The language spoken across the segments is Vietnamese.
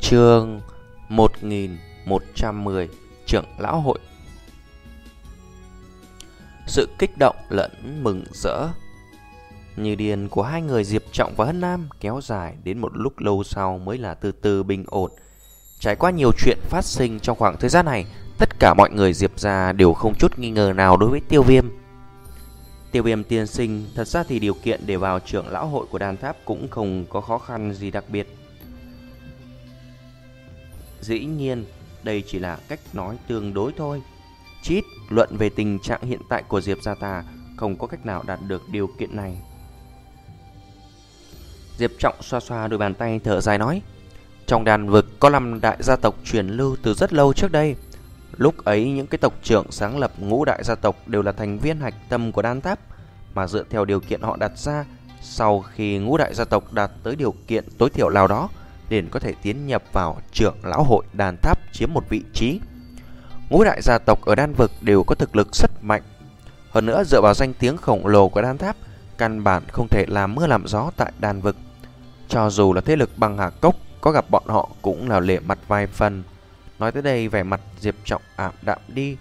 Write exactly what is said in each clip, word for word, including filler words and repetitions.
Chương một nghìn một trăm mười Trưởng lão hội. Sự kích động lẫn mừng rỡ như điên của hai người Diệp Trọng và Hân Nam kéo dài đến một lúc lâu sau mới là từ từ bình ổn. Trải qua nhiều chuyện phát sinh trong khoảng thời gian này, tất cả mọi người Diệp gia đều không chút nghi ngờ nào đối với Tiêu Viêm. Tiêu Viêm tiên sinh, thật ra thì điều kiện để vào trưởng lão hội của Đan Tháp cũng không có khó khăn gì đặc biệt. Dĩ nhiên, đây chỉ là cách nói tương đối thôi. Chí ít luận về tình trạng hiện tại của Diệp gia ta, không có cách nào đạt được điều kiện này. Diệp Trọng xoa xoa đôi bàn tay thở dài nói, trong đàn vực có năm đại gia tộc truyền lưu từ rất lâu trước đây. Lúc ấy những cái tộc trưởng sáng lập ngũ đại gia tộc đều là thành viên hạch tâm của Đan Tháp, mà dựa theo điều kiện họ đặt ra, sau khi ngũ đại gia tộc đạt tới điều kiện tối thiểu nào đó, liền có thể tiến nhập vào trưởng lão hội Đan Tháp chiếm một vị trí. Ngũ đại gia tộc ở đan vực đều có thực lực rất mạnh. Hơn nữa dựa vào danh tiếng khổng lồ của Đan Tháp, căn bản không thể làm mưa làm gió tại đan vực. Cho dù là thế lực bằng Hà Cốc, có gặp bọn họ cũng là lệ mặt vài phần. Nói tới đây vẻ mặt Diệp Trọng ảm đạm đi.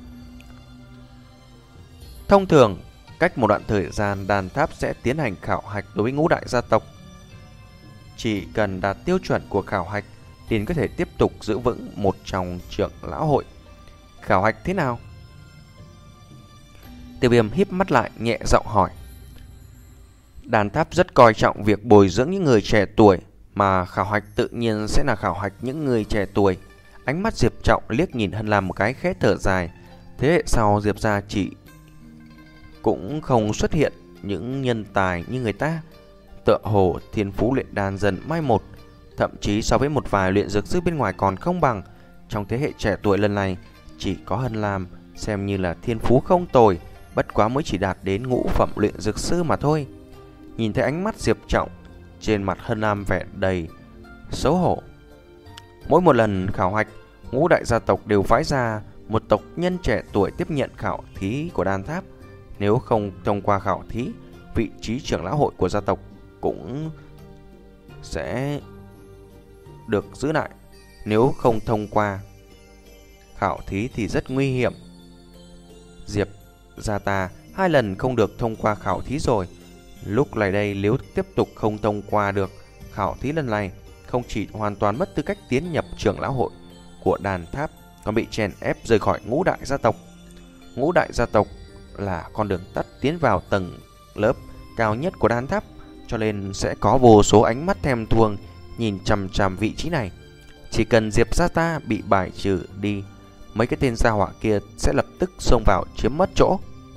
Thông thường, cách một đoạn thời gian Đan Tháp sẽ tiến hành khảo hạch đối với ngũ đại gia tộc. Chỉ cần đạt tiêu chuẩn của khảo hạch liền có thể tiếp tục giữ vững một trong trưởng lão hội. Khảo hạch thế nào? Tiêu Viêm híp mắt lại nhẹ giọng hỏi. Đan Tháp rất coi trọng việc bồi dưỡng những người trẻ tuổi, mà khảo hạch tự nhiên sẽ là khảo hạch những người trẻ tuổi. Ánh mắt Diệp Trọng liếc nhìn Hân Lam một cái khẽ thở dài. Thế hệ sau Diệp gia chỉ cũng không xuất hiện những nhân tài như người ta. Tựa hồ thiên phú luyện đan dần mai một, thậm chí so với một vài luyện dược sư bên ngoài còn không bằng. Trong thế hệ trẻ tuổi lần này, chỉ có Hân Lam xem như là thiên phú không tồi, bất quá mới chỉ đạt đến ngũ phẩm luyện dược sư mà thôi. Nhìn thấy ánh mắt Diệp Trọng, trên mặt Hân Lam vẻ đầy xấu hổ. Mỗi một lần khảo hạch, ngũ đại gia tộc đều phái ra một tộc nhân trẻ tuổi tiếp nhận khảo thí của Đan Tháp. Nếu không thông qua khảo thí, vị trí trưởng lão hội của gia tộc cũng sẽ được giữ lại. Nếu không thông qua khảo thí thì rất nguy hiểm. Diệp gia ta hai lần không được thông qua khảo thí rồi. Lúc này đây nếu tiếp tục không thông qua được khảo thí lần này, không chỉ hoàn toàn mất tư cách tiến nhập trưởng lão hội của Đan Tháp, còn bị chèn ép rời khỏi ngũ đại gia tộc. Ngũ đại gia tộc là con đường tắt tiến vào tầng lớp cao nhất của Đan Tháp, cho nên sẽ có vô số ánh mắt thèm thuồng nhìn chằm chằm vị trí này. Chỉ cần Diệp gia ta bị bài trừ đi, mấy cái tên gia hỏa kia sẽ lập tức xông vào chiếm mất chỗ.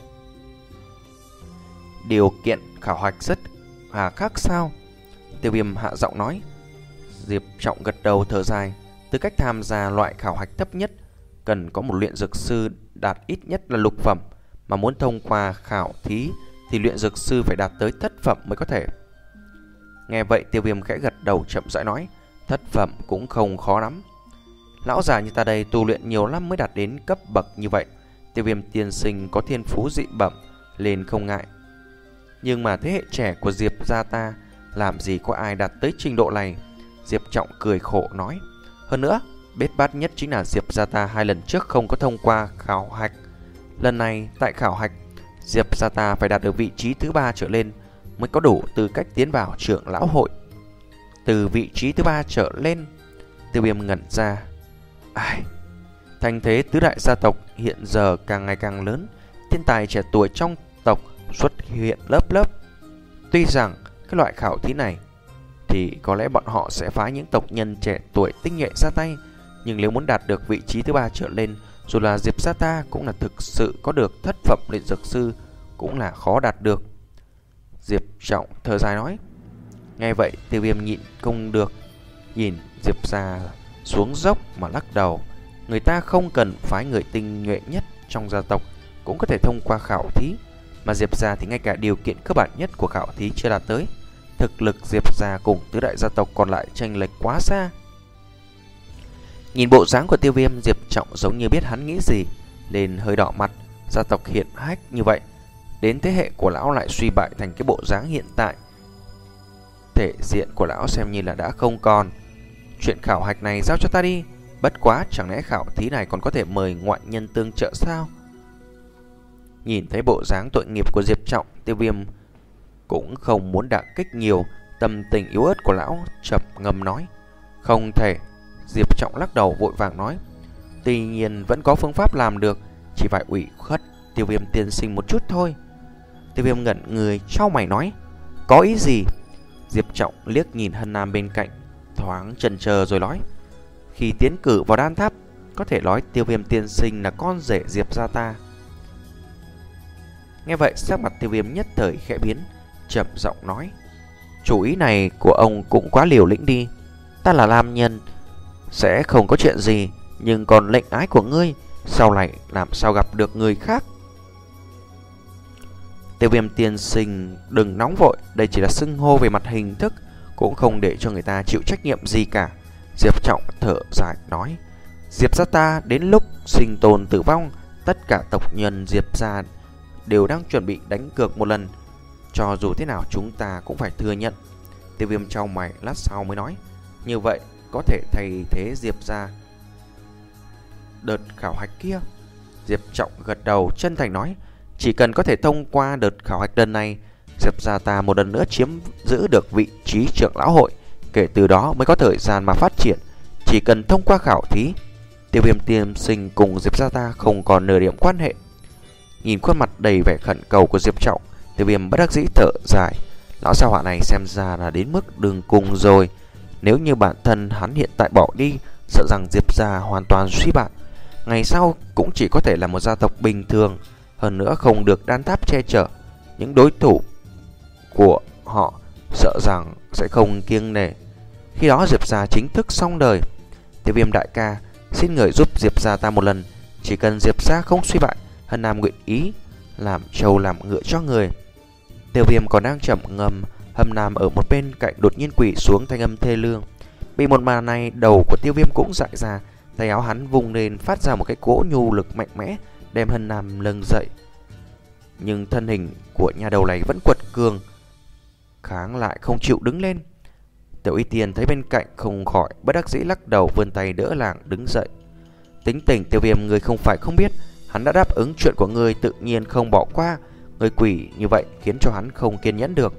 Điều kiện khảo hạch rất hà khắc sao? Tiêu Viêm hạ giọng nói. Diệp Trọng gật đầu thở dài. Tư cách tham gia loại khảo hạch thấp nhất cần có một luyện dược sư đạt ít nhất là lục phẩm, mà muốn thông qua khảo thí thì luyện dược sư phải đạt tới thất phẩm mới có thể. Nghe vậy Tiêu Viêm khẽ gật đầu chậm rãi nói, thất phẩm cũng không khó lắm. Lão già như ta đây tu luyện nhiều năm mới đạt đến cấp bậc như vậy. Tiêu Viêm tiên sinh có thiên phú dị bẩm nên không ngại. Nhưng mà thế hệ trẻ của Diệp gia ta làm gì có ai đạt tới trình độ này? Diệp Trọng cười khổ nói. Hơn nữa, bết bát nhất chính là Diệp gia ta hai lần trước không có thông qua khảo hạch. Lần này tại khảo hạch, Diệp gia ta phải đạt được vị trí thứ ba trở lên mới có đủ tư cách tiến vào trưởng lão hội. Từ vị trí thứ ba trở lên? Tiêu Viêm ngẩn ra. Ai? Thành thế tứ đại gia tộc hiện giờ càng ngày càng lớn, thiên tài trẻ tuổi trong tộc xuất hiện lớp lớp. Tuy rằng cái loại khảo thí này thì có lẽ bọn họ sẽ phái những tộc nhân trẻ tuổi tinh nhuệ ra tay, nhưng nếu muốn đạt được vị trí thứ ba trở lên, dù là Diệp gia ta cũng là thực sự có được thất phẩm luyện dược sư cũng là khó đạt được. Diệp Trọng thở dài nói. Nghe vậy Tiêu Viêm nhịn không được nhìn Diệp gia xuống dốc mà lắc đầu. Người ta không cần phái người tinh nhuệ nhất trong gia tộc cũng có thể thông qua khảo thí, mà Diệp gia thì ngay cả điều kiện cơ bản nhất của khảo thí chưa đạt tới. Thực lực Diệp gia cùng tứ đại gia tộc còn lại chênh lệch quá xa. Nhìn bộ dáng của Tiêu Viêm, Diệp Trọng giống như biết hắn nghĩ gì, nên hơi đỏ mặt. Gia tộc hiển hách như vậy, đến thế hệ của lão lại suy bại thành cái bộ dáng hiện tại, thể diện của lão xem như là đã không còn. Chuyện khảo hạch này giao cho ta đi. Bất quá chẳng lẽ khảo thí này còn có thể mời ngoại nhân tương trợ sao? Nhìn thấy bộ dáng tội nghiệp của Diệp Trọng, Tiêu Viêm cũng không muốn đả kích nhiều tâm tình yếu ớt của lão, chập ngầm nói. Không thể. Diệp Trọng lắc đầu vội vàng nói. Tuy nhiên vẫn có phương pháp làm được, chỉ phải ủy khuất Tiêu Viêm tiên sinh một chút thôi. Tiêu Viêm ngẩn người chau mày nói. Có ý gì? Diệp Trọng liếc nhìn Hân Nam bên cạnh, thoáng chần chờ rồi nói. Khi tiến cử vào đan tháp, có thể nói Tiêu Viêm tiên sinh là con rể Diệp gia ta. Nghe vậy sắc mặt Tiêu Viêm nhất thời khẽ biến, chậm giọng nói. Chủ ý này của ông cũng quá liều lĩnh đi. Ta là nam nhân, sẽ không có chuyện gì, nhưng còn lệnh ái của ngươi, sau này làm sao gặp được người khác? Tiêu Viêm tiên sinh đừng nóng vội, đây chỉ là xưng hô về mặt hình thức, cũng không để cho người ta chịu trách nhiệm gì cả. Diệp Trọng thở dài nói. Diệp gia ta đến lúc sinh tồn tử vong, tất cả tộc nhân Diệp gia đều đang chuẩn bị đánh cược một lần. Cho dù thế nào chúng ta cũng phải thừa nhận. Tiêu Viêm trao mày lát sau mới nói. Như vậy có thể thay thế Diệp gia đợt khảo hạch kia? Diệp Trọng gật đầu chân thành nói. Chỉ cần có thể thông qua đợt khảo hạch lần này, Diệp gia ta một lần nữa chiếm giữ được vị trí trưởng lão hội. Kể từ đó mới có thời gian mà phát triển. Chỉ cần thông qua khảo thí, Tiêu Viêm tiên sinh cùng Diệp gia ta không còn nửa điểm quan hệ. Nhìn khuôn mặt đầy vẻ khẩn cầu của Diệp Trọng, Tiêu Viêm bất đắc dĩ thở dài. Lão gia hỏa này xem ra là đến mức đường cùng rồi. Nếu như bản thân hắn hiện tại bỏ đi, sợ rằng Diệp gia hoàn toàn suy bại, ngày sau cũng chỉ có thể là một gia tộc bình thường. Hơn nữa không được đan tháp che chở, những đối thủ của họ sợ rằng sẽ không kiêng nể. Khi đó Diệp gia chính thức xong đời. Tiêu Viêm đại ca, xin người giúp Diệp gia ta một lần. Chỉ cần Diệp gia không suy bại, Hân Nam nguyện ý làm trâu làm ngựa cho người. Tiêu Viêm còn đang trầm ngâm, Hân Nam ở một bên cạnh đột nhiên quỳ xuống, thanh âm thê lương. Bị một màn này, đầu của Tiêu Viêm cũng dại ra. Tay áo hắn vung lên phát ra một cái cỗ nhu lực mạnh mẽ, đem Hân Nam lưng dậy. Nhưng thân hình của nhà đầu này vẫn quật cường, kháng lại không chịu đứng lên. Tiểu Y Tiên thấy bên cạnh không khỏi bất đắc dĩ lắc đầu, vươn tay đỡ làng đứng dậy. Tính tình Tiêu Viêm người không phải không biết, hắn đã đáp ứng chuyện của người tự nhiên không bỏ qua. Người quỷ như vậy khiến cho hắn không kiên nhẫn được.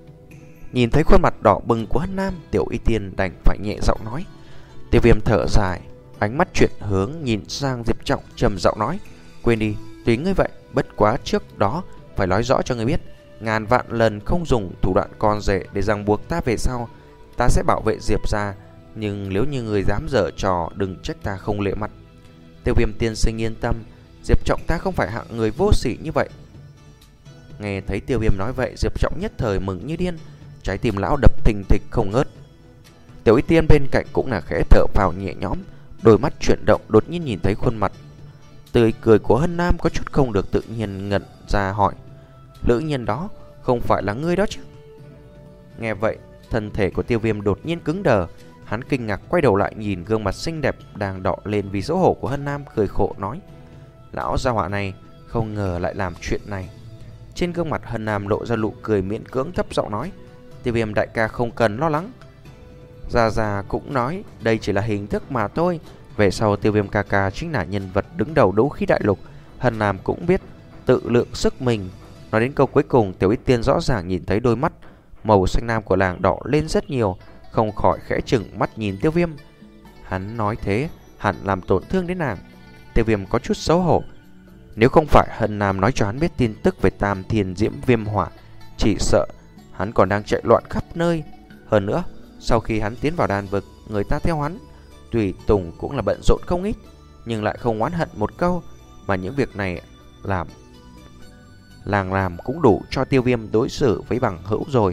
Nhìn thấy khuôn mặt đỏ bừng của Hân Nam, Tiểu Y Tiên đành phải nhẹ giọng nói. Tiêu Viêm thở dài, ánh mắt chuyển hướng nhìn sang Diệp Trọng, trầm giọng nói. Quên đi, tùy ngươi vậy, bất quá trước đó phải nói rõ cho ngươi biết, ngàn vạn lần không dùng thủ đoạn con rể để ràng buộc ta về sau. Ta sẽ bảo vệ Diệp gia, nhưng nếu như người dám dở trò, đừng trách ta không lễ mặt. Tiêu Viêm tiên sinh yên tâm, Diệp Trọng ta không phải hạng người vô sỉ như vậy. Nghe thấy Tiêu Viêm nói vậy, Diệp Trọng nhất thời mừng như điên, trái tim lão đập thình thịch không ngớt. Tiểu Y Tiên bên cạnh cũng là khẽ thở phào nhẹ nhõm, đôi mắt chuyển động, đột nhiên nhìn thấy khuôn mặt tươi cười của Hân Nam có chút không được tự nhiên, ngẩn ra hỏi. Lữ nhân đó không phải là ngươi đó chứ? Nghe vậy, thân thể của Tiêu Viêm đột nhiên cứng đờ. Hắn kinh ngạc quay đầu lại nhìn gương mặt xinh đẹp đang đỏ lên vì xấu hổ của Hân Nam, cười khổ nói. Lão gia hỏa này không ngờ lại làm chuyện này. Trên gương mặt Hân Nam lộ ra nụ cười miễn cưỡng, thấp giọng nói. Tiêu Viêm đại ca không cần lo lắng. Gia Gia cũng nói đây chỉ là hình thức mà thôi. Về sau Tiêu Viêm ca ca chính là nhân vật đứng đầu đấu khí đại lục. Hân Nam cũng biết tự lượng sức mình. Nói đến câu cuối cùng, Tiểu Y Tiên rõ ràng nhìn thấy đôi mắt màu xanh lam của làng đỏ lên rất nhiều, không khỏi khẽ chừng mắt nhìn Tiêu Viêm. Hắn nói thế hẳn làm tổn thương đến nàng. Tiêu Viêm có chút xấu hổ. Nếu không phải Hân Nam nói cho hắn biết tin tức về Tam Thiên Diễm Viêm Hỏa, chỉ sợ hắn còn đang chạy loạn khắp nơi. Hơn nữa, sau khi hắn tiến vào đan vực, người ta theo hắn tùy tùng cũng là bận rộn không ít, nhưng lại không oán hận một câu. Mà những việc này làm làng làm cũng đủ cho Tiêu Viêm đối xử với bằng hữu rồi.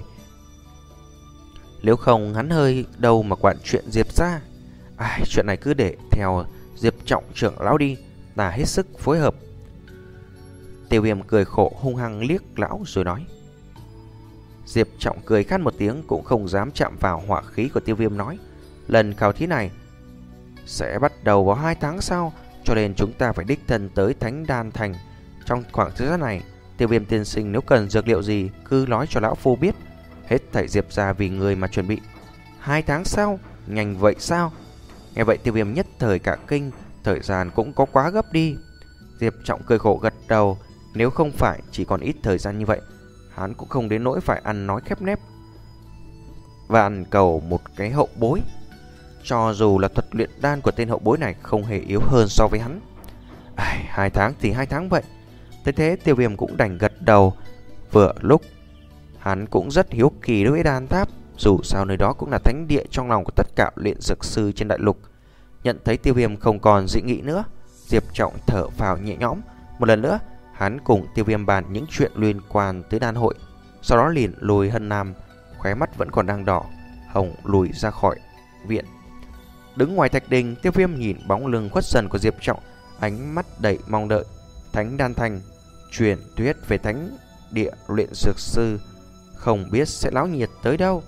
Nếu không hắn hơi đâu mà quản chuyện Diệp gia. Ai, chuyện này cứ để theo Diệp Trọng trưởng lão đi, ta hết sức phối hợp. Tiêu Viêm cười khổ hung hăng liếc lão rồi nói. Diệp Trọng cười khát một tiếng, cũng không dám chạm vào hỏa khí của Tiêu Viêm, nói. Lần khảo thí này sẽ bắt đầu vào hai tháng sau, cho nên chúng ta phải đích thân tới Thánh Đan Thành. Trong khoảng thời gian này, Tiêu Viêm tiên sinh nếu cần dược liệu gì cứ nói cho lão phu biết. Hết thảy Diệp gia vì người mà chuẩn bị. Hai tháng sau, nhanh vậy sao? Nghe vậy Tiêu Viêm nhất thời cả kinh, thời gian cũng có quá gấp đi. Diệp Trọng cười khổ gật đầu, nếu không phải chỉ còn ít thời gian như vậy, hắn cũng không đến nỗi phải ăn nói khép nép và ăn cầu một cái hậu bối. Cho dù là thuật luyện đan của tên hậu bối này không hề yếu hơn so với hắn. Ai, hai tháng thì hai tháng vậy. Thế thế Tiêu Viêm cũng đành gật đầu. Vừa lúc hắn cũng rất hiếu kỳ đối với đan tháp, dù sao nơi đó cũng là thánh địa trong lòng của tất cả luyện dược sư trên đại lục. Nhận thấy Tiêu Viêm không còn dị nghị nữa, Diệp Trọng thở phào nhẹ nhõm. Một lần nữa hắn cùng Tiêu Viêm bàn những chuyện liên quan tới đan hội, sau đó liền lùi Hân Nam, khóe mắt vẫn còn đang đỏ hồng, lùi ra khỏi viện. Đứng ngoài thạch đình, Tiêu Viêm nhìn bóng lưng khuất dần của Diệp Trọng, ánh mắt đầy mong đợi. Thánh đan thành, truyền thuyết về thánh địa luyện dược sư, không biết sẽ náo nhiệt tới đâu.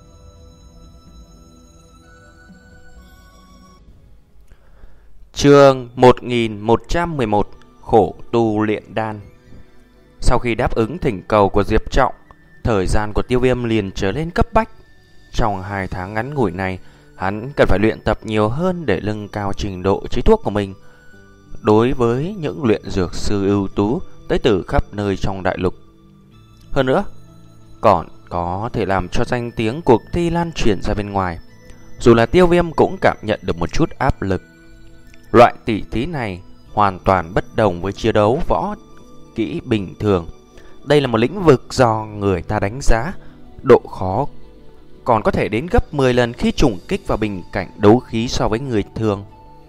Chương một nghìn một trăm mười một, khổ tu luyện đan. Sau khi đáp ứng thỉnh cầu của Diệp Trọng, thời gian của Tiêu Viêm liền trở lên cấp bách. Trong hai tháng ngắn ngủi này, hắn cần phải luyện tập nhiều hơn để nâng cao trình độ chế thuốc của mình. Đối với những luyện dược sư ưu tú tới từ khắp nơi trong đại lục, hơn nữa còn có thể làm cho danh tiếng cuộc thi lan truyền ra bên ngoài. Dù là Tiêu Viêm cũng cảm nhận được một chút áp lực. Loại tỷ thí này hoàn toàn bất đồng với chiến đấu võ kỹ bình thường. Đây là một lĩnh vực do người ta đánh giá độ khó còn có thể đến gấp mười lần khi trùng kích vào bình cảnh đấu khí so với người thường.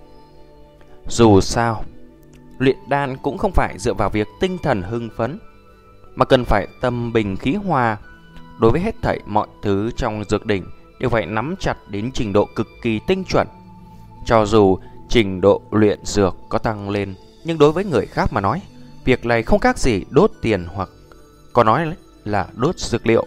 Dù sao, luyện đan cũng không phải dựa vào việc tinh thần hưng phấn, mà cần phải tâm bình khí hòa. Đối với hết thảy mọi thứ trong dược đỉnh đều phải nắm chặt đến trình độ cực kỳ tinh chuẩn. Cho dù trình độ luyện dược có tăng lên, nhưng đối với người khác mà nói, việc này không khác gì đốt tiền, hoặc có nói là đốt dược liệu.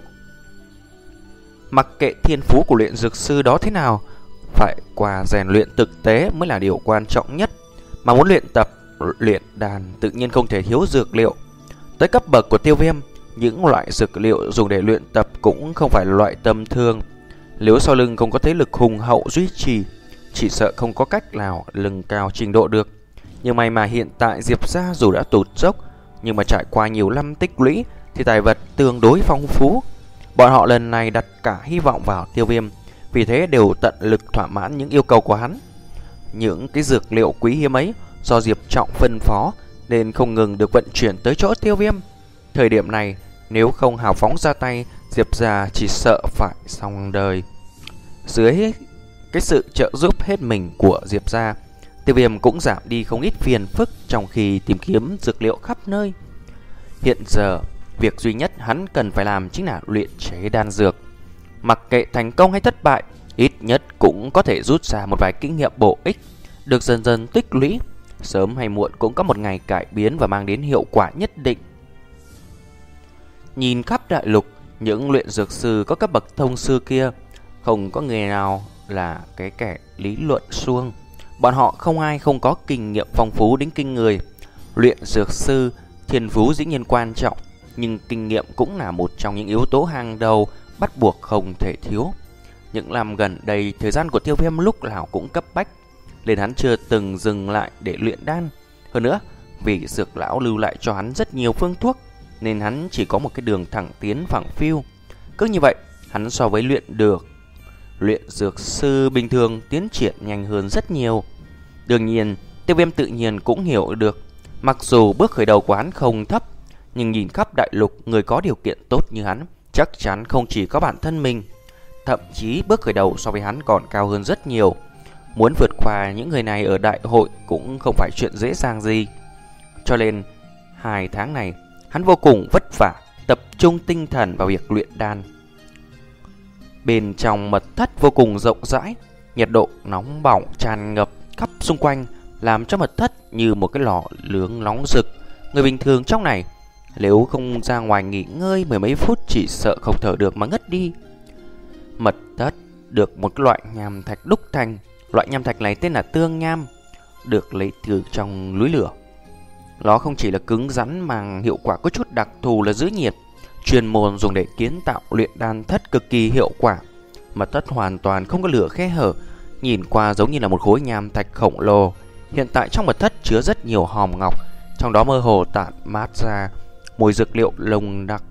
Mặc kệ thiên phú của luyện dược sư đó thế nào, phải qua rèn luyện thực tế mới là điều quan trọng nhất. Mà muốn luyện tập luyện đan tự nhiên không thể thiếu dược liệu. Tới cấp bậc của Tiêu Viêm, những loại dược liệu dùng để luyện tập cũng không phải là loại tầm thường. Nếu sau lưng không có thế lực hùng hậu duy trì, chỉ sợ không có cách nào nâng cao trình độ được. Nhưng may mà hiện tại Diệp gia dù đã tụt dốc, nhưng mà trải qua nhiều năm tích lũy thì tài vật tương đối phong phú. Bọn họ lần này đặt cả hy vọng vào Tiêu Viêm, vì thế đều tận lực thỏa mãn những yêu cầu của hắn. Những cái dược liệu quý hiếm ấy do Diệp Trọng phân phó nên không ngừng được vận chuyển tới chỗ Tiêu Viêm. Thời điểm này nếu không hào phóng ra tay, Diệp gia chỉ sợ phải xong đời. Dưới cái sự trợ giúp hết mình của Diệp gia, Tiêu Viêm cũng giảm đi không ít phiền phức trong khi tìm kiếm dược liệu khắp nơi. Hiện giờ, việc duy nhất hắn cần phải làm chính là luyện chế đan dược. Mặc kệ thành công hay thất bại, ít nhất cũng có thể rút ra một vài kinh nghiệm bổ ích, được dần dần tích lũy. Sớm hay muộn cũng có một ngày cải biến và mang đến hiệu quả nhất định. Nhìn khắp đại lục, những luyện dược sư có cấp bậc thông sư kia, không có người nào là cái kẻ lý luận suông. Bọn họ không ai không có kinh nghiệm phong phú đến kinh người. Luyện dược sư, thiên phú dĩ nhiên quan trọng, nhưng kinh nghiệm cũng là một trong những yếu tố hàng đầu bắt buộc không thể thiếu. Những năm gần đây, thời gian của Tiêu Viêm lúc nào cũng cấp bách, nên hắn chưa từng dừng lại để luyện đan. Hơn nữa, vì dược lão lưu lại cho hắn rất nhiều phương thuốc, nên hắn chỉ có một cái đường thẳng tiến phẳng phiu. Cứ như vậy, hắn so với luyện được luyện dược sư bình thường tiến triển nhanh hơn rất nhiều. Đương nhiên, Tiêu Viêm tự nhiên cũng hiểu được, mặc dù bước khởi đầu của hắn không thấp, nhưng nhìn khắp đại lục, người có điều kiện tốt như hắn chắc chắn không chỉ có bản thân mình. Thậm chí bước khởi đầu so với hắn còn cao hơn rất nhiều. Muốn vượt qua những người này ở đại hội cũng không phải chuyện dễ dàng gì. Cho nên, hai tháng này, hắn vô cùng vất vả, tập trung tinh thần vào việc luyện đan. Bên trong mật thất vô cùng rộng rãi, nhiệt độ nóng bỏng tràn ngập khắp xung quanh, làm cho mật thất như một cái lò nướng nóng rực. Người bình thường trong này, nếu không ra ngoài nghỉ ngơi mười mấy phút chỉ sợ không thở được mà ngất đi. Mật thất được một loại nham thạch đúc thành. Loại nham thạch này tên là tương nham, được lấy từ trong núi lửa. Nó không chỉ là cứng rắn mà hiệu quả có chút đặc thù là giữ nhiệt, chuyên môn dùng để kiến tạo luyện đan thất cực kỳ hiệu quả. Mật thất hoàn toàn không có lửa khe hở, nhìn qua giống như là một khối nham thạch khổng lồ. Hiện tại trong mật thất chứa rất nhiều hòm ngọc, trong đó mơ hồ tản mát ra mùi dược liệu nồng đặc.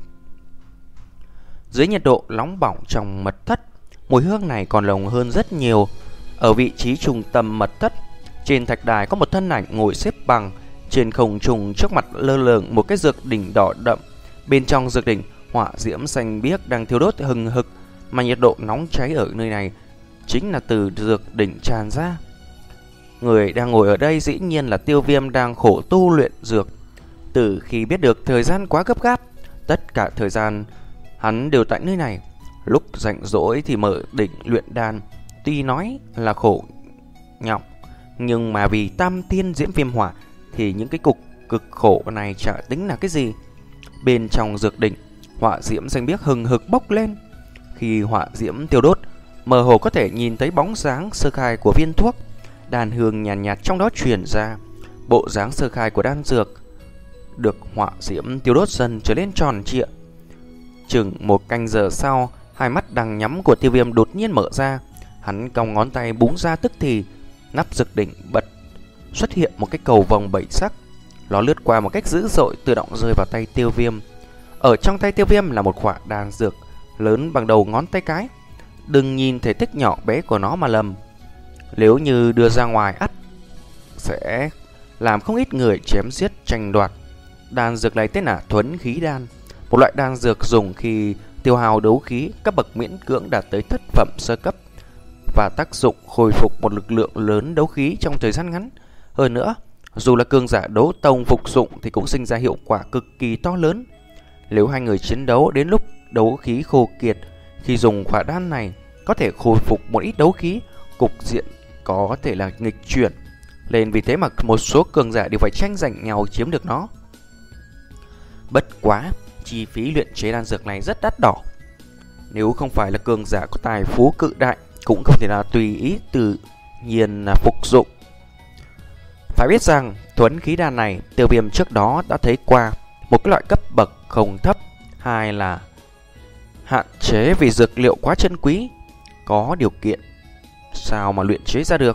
Dưới nhiệt độ nóng bỏng trong mật thất, mùi hương này còn nồng hơn rất nhiều. Ở vị trí trung tâm mật thất, trên thạch đài có một thân ảnh ngồi xếp bằng. Trên không trung trước mặt lơ lửng một cái dược đỉnh đỏ đậm. Bên trong dược đỉnh, hỏa diễm xanh biếc đang thiêu đốt hừng hực, mà nhiệt độ nóng cháy ở nơi này chính là từ dược đỉnh tràn ra. Người đang ngồi ở đây dĩ nhiên là Tiêu Viêm đang khổ tu luyện dược. Từ khi biết được thời gian quá gấp gáp, tất cả thời gian hắn đều tại nơi này. Lúc rảnh rỗi thì mở đỉnh luyện đan. Tuy nói là khổ nhọc, nhưng mà vì tam tiên diễm viêm hỏa thì những cái cục cực khổ này chả tính là cái gì. Bên trong dược đỉnh, hỏa diễm xanh biếc hừng hực bốc lên. Khi hỏa diễm tiêu đốt, mơ hồ có thể nhìn thấy bóng dáng sơ khai của viên thuốc. Đan hương nhàn nhạt, nhạt trong đó truyền ra. Bộ dáng sơ khai của đan dược được hỏa diễm tiêu đốt dần trở lên tròn trịa. Chừng một canh giờ sau, hai mắt đang nhắm của Tiêu Viêm đột nhiên mở ra. Hắn cong ngón tay búng ra, tức thì nắp dược đỉnh bật xuất hiện một cái cầu vòng bảy sắc. Nó lướt qua một cách dữ dội, tự động rơi vào tay Tiêu Viêm. Ở trong tay Tiêu Viêm là một quả đan dược lớn bằng đầu ngón tay cái. Đừng nhìn thể tích nhỏ bé của nó mà lầm. Nếu như đưa ra ngoài ắt sẽ làm không ít người chém giết tranh đoạt. Đan dược này tên là Thuấn Khí Đan, một loại đan dược dùng khi tiêu hao đấu khí, cấp bậc miễn cưỡng đạt tới thất phẩm sơ cấp, và tác dụng khôi phục một lực lượng lớn đấu khí trong thời gian ngắn. Hơn nữa, dù là cường giả đấu tông phục dụng thì cũng sinh ra hiệu quả cực kỳ to lớn. Nếu hai người chiến đấu đến lúc đấu khí khô kiệt, khi dùng quả đan này có thể khôi phục một ít đấu khí, cục diện có thể là nghịch chuyển. Nên vì thế mà một số cường giả đều phải tranh giành nhau chiếm được nó. Bất quá, chi phí luyện chế đan dược này rất đắt đỏ. Nếu không phải là cường giả có tài phú cự đại, cũng không thể là tùy ý tự nhiên là phục dụng. Phải biết rằng Thuấn Khí Đan này Tiêu Viêm trước đó đã thấy qua. Một cái loại cấp bậc không thấp, hai là hạn chế vì dược liệu quá chân quý, có điều kiện sao mà luyện chế ra được.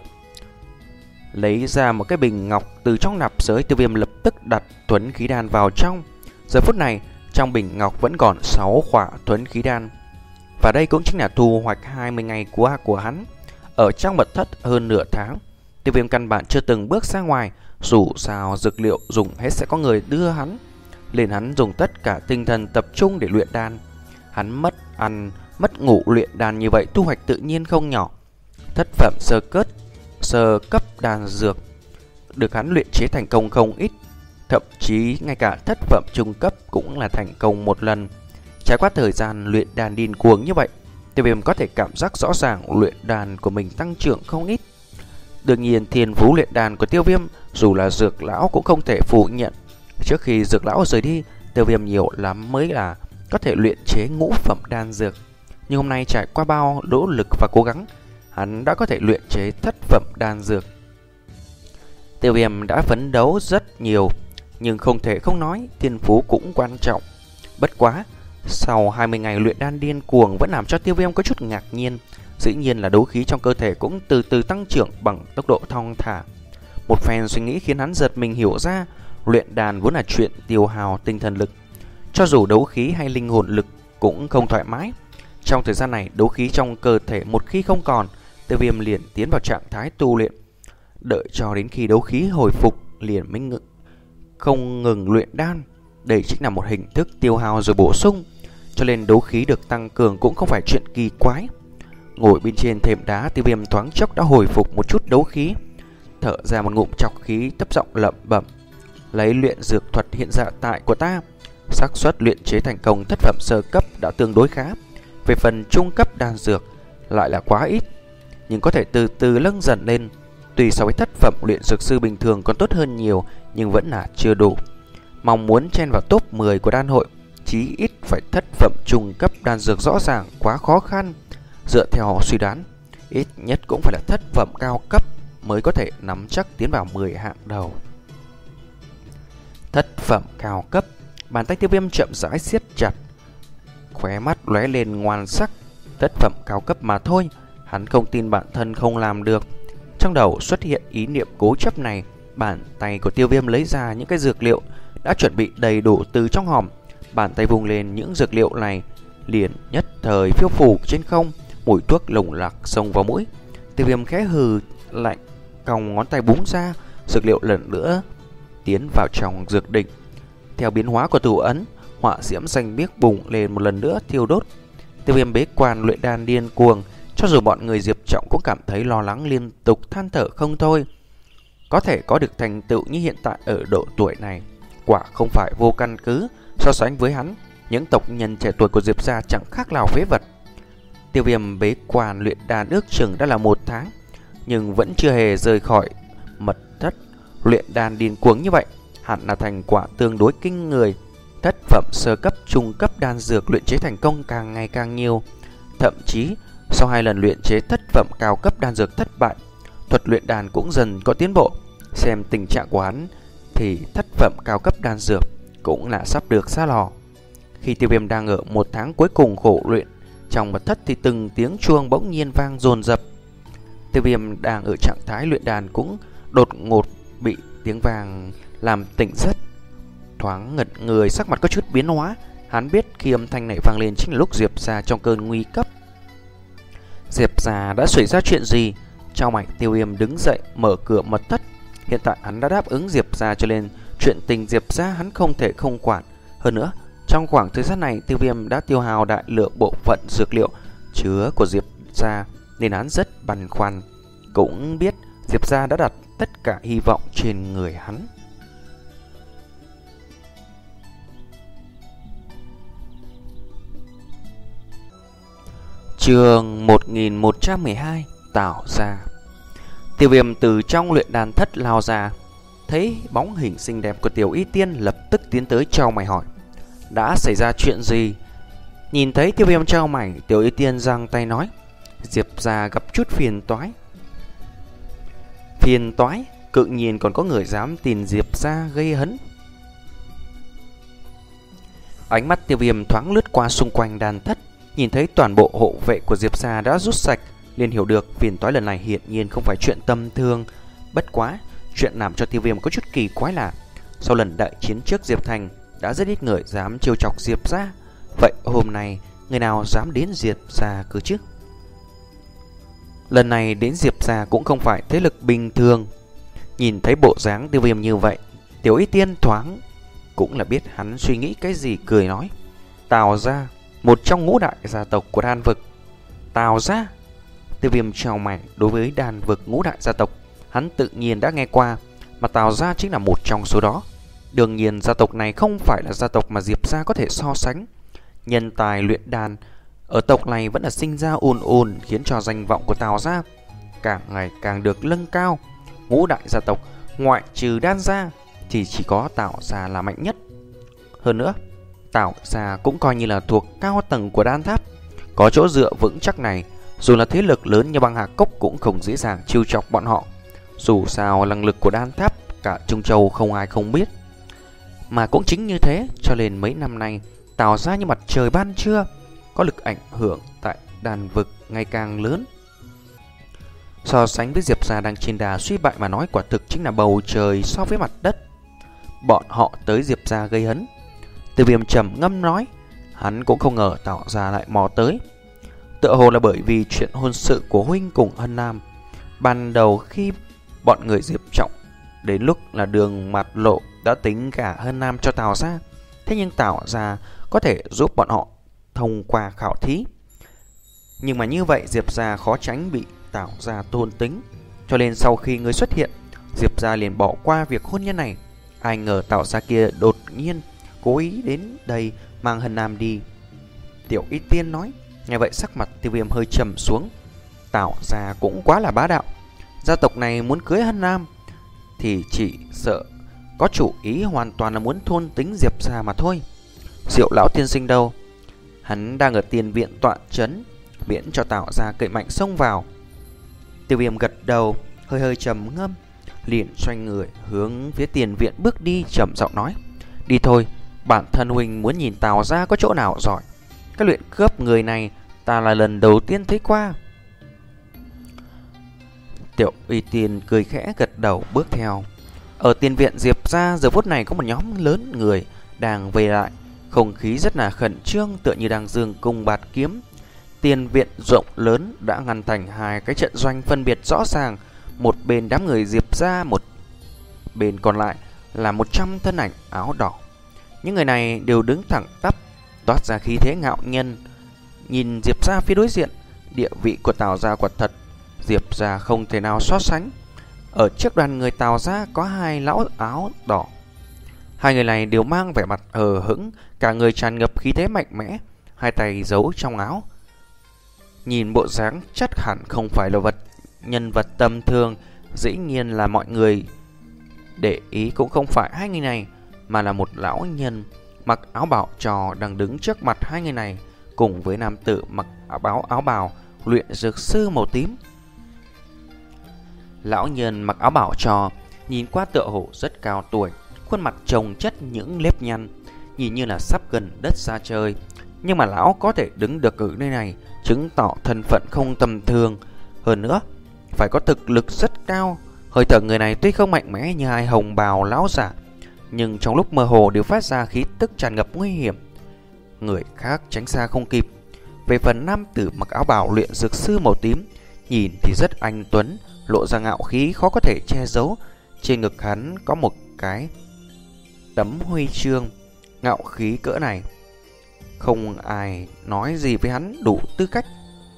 Lấy ra một cái bình ngọc từ trong nạp giới, Tiêu Viêm lập tức đặt Thuấn Khí Đan vào trong. Giờ phút này trong bình ngọc vẫn còn sáu quả Thuấn Khí Đan. Và đây cũng chính là thu hoạch hai mươi ngày qua của hắn. Ở trong mật thất hơn nửa tháng, Tiêu Viêm căn bản chưa từng bước ra ngoài. Dù sao dược liệu dùng hết sẽ có người đưa hắn, nên hắn dùng tất cả tinh thần tập trung để luyện đan. Hắn mất ăn, mất ngủ luyện đan như vậy thu hoạch tự nhiên không nhỏ. Thất phẩm sơ cấp, sơ cấp đan dược được hắn luyện chế thành công không ít. Thậm chí ngay cả thất phẩm trung cấp cũng là thành công một lần. Trải qua thời gian luyện đan điên cuồng như vậy, Tiêu Viêm có thể cảm giác rõ ràng luyện đan của mình tăng trưởng không ít. Đương nhiên thiên phú luyện đan của Tiêu Viêm dù là Dược Lão cũng không thể phủ nhận. Trước khi Dược Lão rời đi, Tiêu Viêm nhiều lắm mới là có thể luyện chế ngũ phẩm đan dược. Nhưng hôm nay trải qua bao nỗ lực và cố gắng, hắn đã có thể luyện chế thất phẩm đan dược. Tiêu Viêm đã phấn đấu rất nhiều, nhưng không thể không nói thiên phú cũng quan trọng. Bất quá, sau hai mươi ngày luyện đan điên cuồng vẫn làm cho Tiêu Viêm có chút ngạc nhiên. Dĩ nhiên là đấu khí trong cơ thể cũng từ từ tăng trưởng bằng tốc độ thong thả. Một phen suy nghĩ khiến hắn giật mình hiểu ra, luyện đan vốn là chuyện tiêu hao tinh thần lực. Cho dù đấu khí hay linh hồn lực cũng không thoải mái. Trong thời gian này, đấu khí trong cơ thể một khi không còn, Tiêu Viêm liền tiến vào trạng thái tu luyện. Đợi cho đến khi đấu khí hồi phục liền mới ngự, không ngừng luyện đan. Đây chính là một hình thức tiêu hao rồi bổ sung, cho nên đấu khí được tăng cường cũng không phải chuyện kỳ quái. Ngồi bên trên thềm đá, Tiêu Viêm thoáng chốc đã hồi phục một chút đấu khí, thở ra một ngụm trọc khí, thấp giọng lẩm bẩm: lấy luyện dược thuật hiện dạ tại của ta, xác suất luyện chế thành công thất phẩm sơ cấp đã tương đối khá. Về phần trung cấp đan dược lại là quá ít, nhưng có thể từ từ nâng dần lên. Tuy so với thất phẩm luyện dược sư bình thường còn tốt hơn nhiều, nhưng vẫn là chưa đủ. Mong muốn chen vào top mười của đan hội, chí ít phải thất phẩm trung cấp đan dược rõ ràng quá khó khăn. Dựa theo suy đoán, ít nhất cũng phải là thất phẩm cao cấp mới có thể nắm chắc tiến vào mười hạng đầu. Thất phẩm cao cấp, bàn tay Tiêu Viêm chậm rãi siết chặt, khóe mắt lóe lên ngoan sắc. thất phẩm cao cấp mà thôi. Hắn không tin bản thân không làm được. Trong đầu xuất hiện ý niệm cố chấp này, bàn tay của Tiêu Viêm lấy ra những cái dược liệu đã chuẩn bị đầy đủ từ trong hòm. Bàn tay vung lên, những dược liệu này liền nhất thời phiêu phù trên không, mùi thuốc lồng lạc xông vào mũi. Tiêu Viêm khẽ hừ lạnh, cong ngón tay búng ra, dược liệu lần nữa tiến vào trong dược đỉnh. Theo biến hóa của thủ ấn, hỏa diễm xanh biếc bùng lên một lần nữa thiêu đốt. Tiêu Viêm bế quan luyện đan điên cuồng, cho dù bọn người Diệp Trọng cũng cảm thấy lo lắng, liên tục than thở không thôi. Có thể có được thành tựu như hiện tại ở độ tuổi này, quả không phải vô căn cứ. So sánh với hắn, những tộc nhân trẻ tuổi của Diệp gia chẳng khác nào phế vật. Tiêu Viêm bế quan luyện đan ước chừng đã là một tháng, nhưng vẫn chưa hề rời khỏi mật thất luyện đan điên cuồng như vậy. Hẳn là thành quả tương đối kinh người. Thất phẩm sơ cấp, trung cấp đan dược luyện chế thành công càng ngày càng nhiều. Thậm chí sau hai lần luyện chế thất phẩm cao cấp đan dược thất bại, thuật luyện đan cũng dần có tiến bộ. Xem tình trạng của hắn thì thất phẩm cao cấp đan dược cũng là sắp được ra lò. Khi Tiêu Viêm đang ở một tháng cuối cùng khổ luyện trong mật thất thì từng tiếng chuông bỗng nhiên vang dồn dập. Tiêu Viêm đang ở trạng thái luyện đan cũng đột ngột bị tiếng vang làm tỉnh giấc. Thoáng ngẩn người, sắc mặt có chút biến hóa. Hắn biết khi âm thanh này vang lên chính là lúc Diệp gia trong cơn nguy cấp. Diệp gia đã xảy ra chuyện gì? Trong mày, Tiêu Viêm đứng dậy mở cửa mật thất. Hiện tại hắn đã đáp ứng Diệp gia, cho nên chuyện tình Diệp gia hắn không thể không quản. Hơn nữa, trong khoảng thời gian này Tiêu Viêm đã tiêu hao đại lượng bộ phận dược liệu chứa của Diệp gia, nên hắn rất băn khoăn. Cũng biết Diệp gia đã đặt tất cả hy vọng trên người hắn. Chương một nghìn một trăm mười hai, Tảo gia. Tiêu Viêm từ trong luyện đan thất lao ra, thấy bóng hình xinh đẹp của Tiểu Y Tiên, lập tức tiến tới chau mày hỏi: đã xảy ra chuyện gì? Nhìn thấy Tiêu Viêm chau mày, Tiểu Y Tiên giang tay nói: Diệp gia gặp chút phiền toái. Phiền toái? Cự nhiên còn có người dám tìm Diệp gia gây hấn. Ánh mắt Tiêu Viêm thoáng lướt qua xung quanh đan thất, nhìn thấy toàn bộ hộ vệ của Diệp gia đã rút sạch, liền hiểu được phiền toái lần này hiển nhiên không phải chuyện tầm thường. Bất quá, chuyện làm cho Tiêu Viêm có chút kỳ quái là sau lần đại chiến trước Diệp Thành đã rất ít người dám trêu chọc Diệp gia. Vậy hôm nay người nào dám đến Diệp gia cơ chứ? Lần này đến Diệp gia cũng không phải thế lực bình thường. Nhìn thấy bộ dáng Tiêu Viêm như vậy, Tiểu Y Tiên thoáng cũng là biết hắn suy nghĩ cái gì, cười nói: Tào gia, một trong ngũ đại gia tộc của đan vực. Tào gia? Tiêu Viêm chào mày. Đối với đan vực ngũ đại gia tộc, hắn tự nhiên đã nghe qua, mà Tào gia chính là một trong số đó. Đương nhiên gia tộc này không phải là gia tộc mà Diệp gia có thể so sánh. Nhân tài luyện đan ở tộc này vẫn là sinh ra ồn ồn, khiến cho danh vọng của Tào gia càng ngày càng được nâng cao. Ngũ đại gia tộc ngoại trừ đan gia thì chỉ có Tào gia là mạnh nhất. Hơn nữa, Tào gia cũng coi như là thuộc cao tầng của đan tháp, có chỗ dựa vững chắc này, dù là thế lực lớn như băng Hà Cốc cũng không dễ dàng chiêu chọc bọn họ. Dù sao năng lực của đan tháp cả Trung Châu không ai không biết. Mà cũng chính như thế cho nên mấy năm nay Tào gia như mặt trời ban trưa, có lực ảnh hưởng tại đan vực ngày càng lớn. So sánh với Diệp gia đang trên đà suy bại mà nói, quả thực chính là bầu trời so với mặt đất. Bọn họ tới Diệp gia gây hấn. Tiêu Viêm trầm ngâm nói, hắn cũng không ngờ Tào gia lại mò tới. Tựa hồ là bởi vì chuyện hôn sự của huynh cùng Hân Nam. Ban đầu khi bọn người Diệp Trọng đến lúc là đường mặt lộ đã tính cả Hân Nam cho Tào gia. Thế nhưng Tào gia có thể giúp bọn họ thông qua khảo thí. Nhưng mà như vậy Diệp gia khó tránh bị Tào gia tôn tính. Cho nên sau khi người xuất hiện, Diệp gia liền bỏ qua việc hôn nhân này. Ai ngờ Tào gia kia đột nhiên cố ý đến đây mang Hân Nam đi. Tiểu Y Tiên nói. Nghe vậy sắc mặt Tiêu Viêm hơi trầm xuống. Tào gia cũng quá là bá đạo. Gia tộc này muốn cưới Hân Nam thì chỉ sợ có chủ ý hoàn toàn là muốn thôn tính Diệp gia mà thôi. Diệu lão tiên sinh đâu? Hắn đang ở tiền viện tọa trấn, miễn cho Tào gia cậy mạnh xông vào. Tiêu Viêm gật đầu, hơi hơi trầm ngâm, liền xoay người hướng phía tiền viện bước đi, trầm giọng nói: đi thôi, bản thân huynh muốn nhìn Tào gia có chỗ nào giỏi. Cái luyện cướp người này ta là lần đầu tiên thấy qua. Tiểu Uy Tiên cười khẽ gật đầu bước theo. Ở tiền viện Diệp gia giờ phút này có một nhóm lớn người đang về lại, không khí rất là khẩn trương, tựa như đang dương cung bạt kiếm. Tiền viện rộng lớn đã ngăn thành hai cái trận doanh phân biệt rõ ràng, một bên đám người Diệp gia, một bên còn lại là một trăm thân ảnh áo đỏ. Những người này đều đứng thẳng tắp, toát ra khí thế ngạo nhân. Nhìn Diệp gia phía đối diện, địa vị của Tào gia quả thật Diệp gia không thể nào so sánh. Ở trước đoàn người Tào gia có hai lão áo đỏ. Hai người này đều mang vẻ mặt hờ hững, cả người tràn ngập khí thế mạnh mẽ, hai tay giấu trong áo. Nhìn bộ dáng chắc hẳn không phải là vật nhân vật tầm thường. Dĩ nhiên là mọi người để ý cũng không phải hai người này, mà là một lão nhân mặc áo bào trò đang đứng trước mặt hai người này, cùng với nam tử mặc áo bào áo bào luyện dược sư màu tím. Lão nhân mặc áo bào trò nhìn qua tựa hồ rất cao tuổi, khuôn mặt chồng chất những nếp nhăn, nhìn như là sắp gần đất xa trời. Nhưng mà lão có thể đứng được ở nơi này, chứng tỏ thân phận không tầm thường. Hơn nữa, phải có thực lực rất cao. Hơi thở người này tuy không mạnh mẽ như hai hồng bào lão giả, nhưng trong lúc mơ hồ đều phát ra khí tức tràn ngập nguy hiểm. Người khác tránh xa không kịp. Về phần nam tử mặc áo bào luyện dược sư màu tím, nhìn thì rất anh tuấn, lộ ra ngạo khí khó có thể che giấu. Trên ngực hắn có một cái tấm huy chương, ngạo khí cỡ này không ai nói gì với hắn đủ tư cách.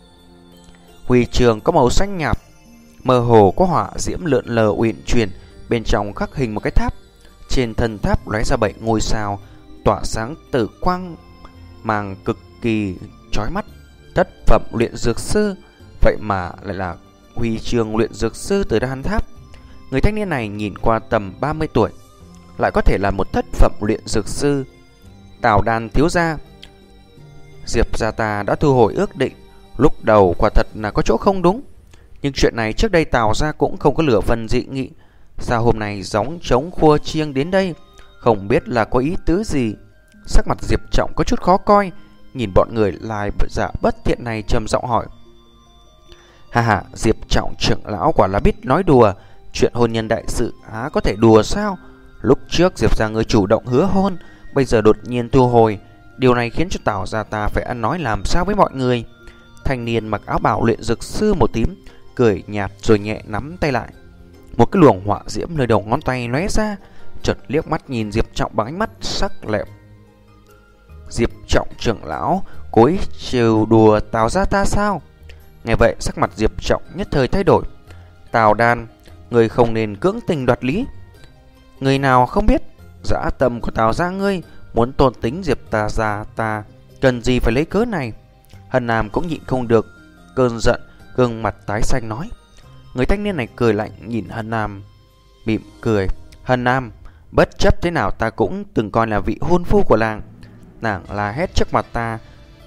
Huy chương có màu xanh nhạt, mơ hồ có hỏa diễm lượn lờ uyển chuyển, bên trong khắc hình một cái tháp. Trên thân tháp lóe ra bảy ngôi sao, tỏa sáng tử quang màng cực kỳ chói mắt. Thất phẩm luyện dược sư, vậy mà lại là huy chương luyện dược sư từ đan tháp. Người thanh niên này nhìn qua tầm ba mươi tuổi, lại có thể là một thất phẩm luyện dược sư. Tào Đan thiếu gia, Diệp gia ta đã thu hồi ước định. Lúc đầu quả thật là có chỗ không đúng, nhưng chuyện này trước đây Tào gia cũng không có lửa phần dị nghị. Sao hôm nay gióng trống khua chiêng đến đây, không biết là có ý tứ gì. Sắc mặt Diệp Trọng có chút khó coi, nhìn bọn người lai giả bất thiện này trầm giọng hỏi. Hà hà, Diệp Trọng trưởng lão quả là biết nói đùa. Chuyện hôn nhân đại sự há có thể đùa sao? Lúc trước Diệp gia người chủ động hứa hôn, bây giờ đột nhiên thu hồi. Điều này khiến cho Tào gia ta phải ăn nói làm sao với mọi người. Thanh niên mặc áo bào luyện dược sư màu tím cười nhạt rồi nhẹ nắm tay lại. Một cái luồng hỏa diễm nơi đầu ngón tay lóe ra, chợt liếc mắt nhìn Diệp Trọng bằng ánh mắt sắc lẹm. Diệp Trọng trưởng lão cố ý trêu đùa Tào gia ta sao? Nghe vậy sắc mặt Diệp Trọng nhất thời thay đổi. Tào Đan, người không nên cưỡng tình đoạt lý. Người nào không biết dã tâm của Tào gia ngươi, muốn tôn tính Diệp ta gia ta, cần gì phải lấy cớ này? Hân Nam cũng nhịn không được cơn giận, gương mặt tái xanh nói. Người thanh niên này cười lạnh nhìn Hân Nam, mỉm cười. Hân Nam, bất chấp thế nào ta cũng từng coi là vị hôn phu của làng. Nàng la hét trước mặt ta,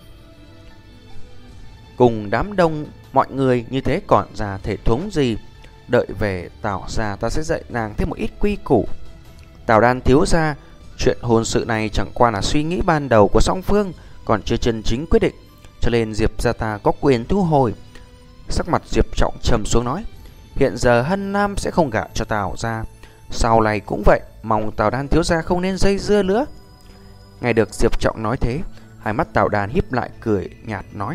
cùng đám đông mọi người như thế còn ra thể thống gì? Đợi về Tào gia ta sẽ dạy nàng thêm một ít quy củ. Tào Đan thiếu gia, chuyện hôn sự này chẳng qua là suy nghĩ ban đầu của song phương, còn chưa chân chính quyết định, cho nên Diệp gia ta có quyền thu hồi. Sắc mặt Diệp Trọng trầm xuống nói. Hiện giờ Hân Nam sẽ không gả cho Tào gia, sau này cũng vậy, mong Tào Đan thiếu gia không nên dây dưa nữa. Nghe được Diệp Trọng nói thế, hai mắt Tào Đan híp lại cười nhạt nói.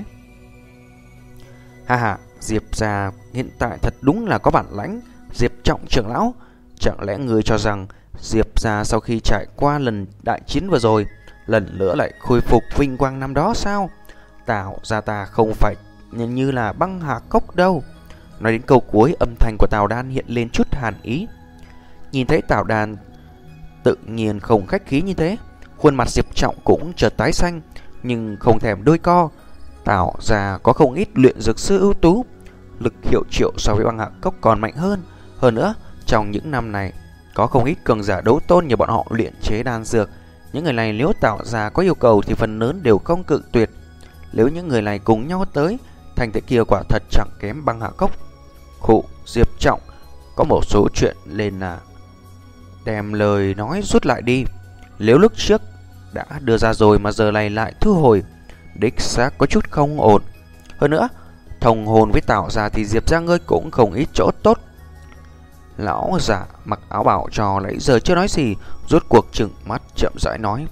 Ha ha, Diệp gia hiện tại thật đúng là có bản lãnh. Diệp Trọng trưởng lão, chẳng lẽ người cho rằng Diệp gia sau khi trải qua lần đại chiến vừa rồi, lần nữa lại khôi phục vinh quang năm đó sao? Tào gia ta không phải như là băng hà cốc đâu. Nói đến câu cuối, âm thanh của Tào Đan hiện lên chút hàn ý. Nhìn thấy Tào Đan tự nhiên không khách khí như thế, khuôn mặt Diệp Trọng cũng chợt tái xanh, nhưng không thèm đôi co. Tào gia có không ít luyện dược sư ưu tú, lực hiệu triệu so với băng hạ cốc còn mạnh hơn. Hơn nữa, trong những năm này có không ít cường giả đấu tôn như bọn họ luyện chế đan dược. Những người này nếu Tào gia có yêu cầu thì phần lớn đều không cự tuyệt. Nếu những người này cùng nhau tới, thành tích kia quả thật chẳng kém băng hạ cốc. Khụ, Diệp Trọng có một số chuyện lên là đem lời nói rút lại đi. Nếu lúc trước đã đưa ra rồi mà giờ này lại thu hồi, đích xác có chút không ổn. Hơn nữa, thông hồn với Tào gia thì Diệp gia ngươi cũng không ít chỗ tốt. Lão giả mặc áo bảo cho nãy giờ chưa nói gì, rốt cuộc trừng mắt chậm rãi nói: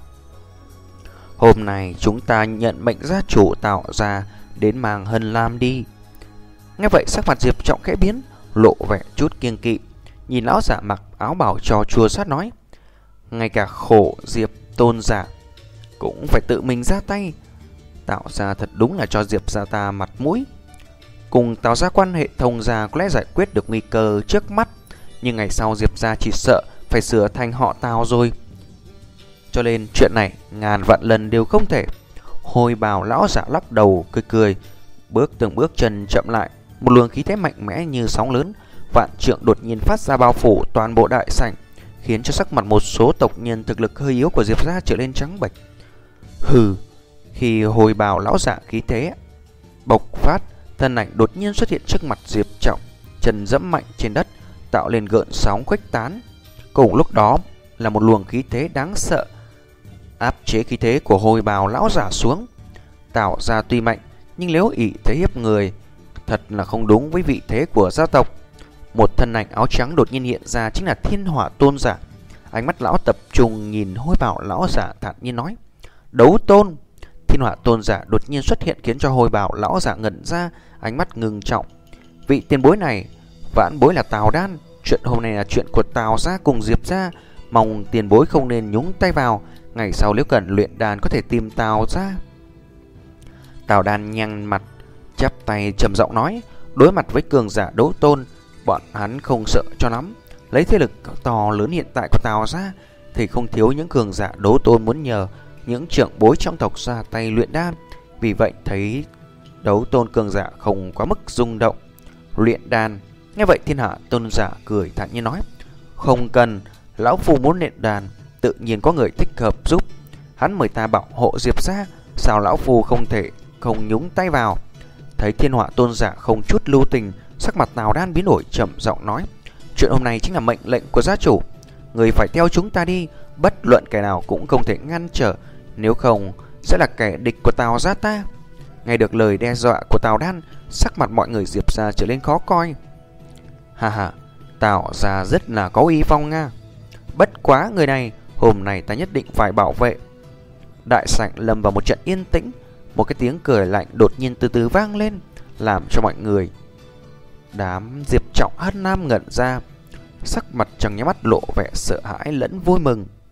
Hôm nay chúng ta nhận mệnh gia chủ Tào gia đến mang Hân Lam đi. Nghe vậy sắc mặt Diệp Trọng khẽ biến, lộ vẻ chút kiêng kỵ, nhìn lão giả mặc áo bảo cho chua xát nói: Ngay cả khổ Diệp tôn giả cũng phải tự mình ra tay. Tào gia thật đúng là cho Diệp gia ta mặt mũi. Cùng Tào gia quan hệ thông gia có lẽ giải quyết được nguy cơ trước mắt, nhưng ngày sau Diệp gia chỉ sợ phải sửa thành họ Tào rồi. Cho nên chuyện này ngàn vạn lần đều không thể. Hồi bào lão giả lắc đầu cười cười, bước từng bước chân chậm lại. Một luồng khí thế mạnh mẽ như sóng lớn vạn trượng đột nhiên phát ra bao phủ toàn bộ đại sảnh, khiến cho sắc mặt một số tộc nhân thực lực hơi yếu của Diệp gia trở lên trắng bệch. Hừ, khi hồi bào lão giả khí thế bộc phát, thân ảnh đột nhiên xuất hiện trước mặt Diệp Trọng, chân dẫm mạnh trên đất, tạo lên gợn sóng khuếch tán. Cùng lúc đó là một luồng khí thế đáng sợ áp chế khí thế của hồi bào lão giả xuống. Tào gia tuy mạnh, nhưng nếu ỷ thế hiếp người, thật là không đúng với vị thế của gia tộc. Một thân ảnh áo trắng đột nhiên hiện ra, chính là Thiên Hỏa Tôn giả. Ánh mắt lão tập trung nhìn hồi bào lão giả, thản nhiên nói: Đấu tôn. Thiên Hỏa Tôn giả đột nhiên xuất hiện khiến cho hồi bào lão giả ngẩn ra, ánh mắt ngưng trọng. Vị tiền bối này, vãn bối là Tào Đan. Chuyện hôm nay là chuyện của Tào gia cùng Diệp gia, mong tiền bối không nên nhúng tay vào. Ngày sau nếu cần luyện đan có thể tìm Tào gia. Tào Đan nhăn mặt, chắp tay trầm giọng nói: Đối mặt với cường giả đấu tôn, bọn hắn không sợ cho lắm. Lấy thế lực to lớn hiện tại của Tào gia thì không thiếu những cường giả đấu tôn muốn nhờ những trưởng bối trong tộc ra tay luyện đan. Vì vậy thấy đấu tôn cường giả không quá mức rung động. Luyện đan. Nghe vậy Thiên Hạ Tôn giả cười thản nhiên nói: Không cần, lão phu muốn luyện đan, tự nhiên có người thích hợp giúp. Hắn mời ta bảo hộ Diệp gia, sao lão phu không thể không nhúng tay vào. Thấy Thiên Hỏa Tôn giả không chút lưu tình, sắc mặt Tào Đan biến đổi, trầm giọng nói: Chuyện hôm nay chính là mệnh lệnh của gia chủ, người phải theo chúng ta đi, bất luận kẻ nào cũng không thể ngăn trở, nếu không sẽ là kẻ địch của Tào gia ta. Nghe được lời đe dọa của Tào Đan, sắc mặt mọi người Diệp gia trở nên khó coi. Hà hà, Tào gia rất là có uy phong nga. Bất quá người này hôm nay ta nhất định phải bảo vệ. Đại sảnh lâm vào một trận yên tĩnh. Một cái tiếng cười lạnh đột nhiên từ từ vang lên, làm cho mọi người đám Diệp Trọng Hân Nam ngẩn ra, sắc mặt trong nháy mắt lộ vẻ sợ hãi lẫn vui mừng.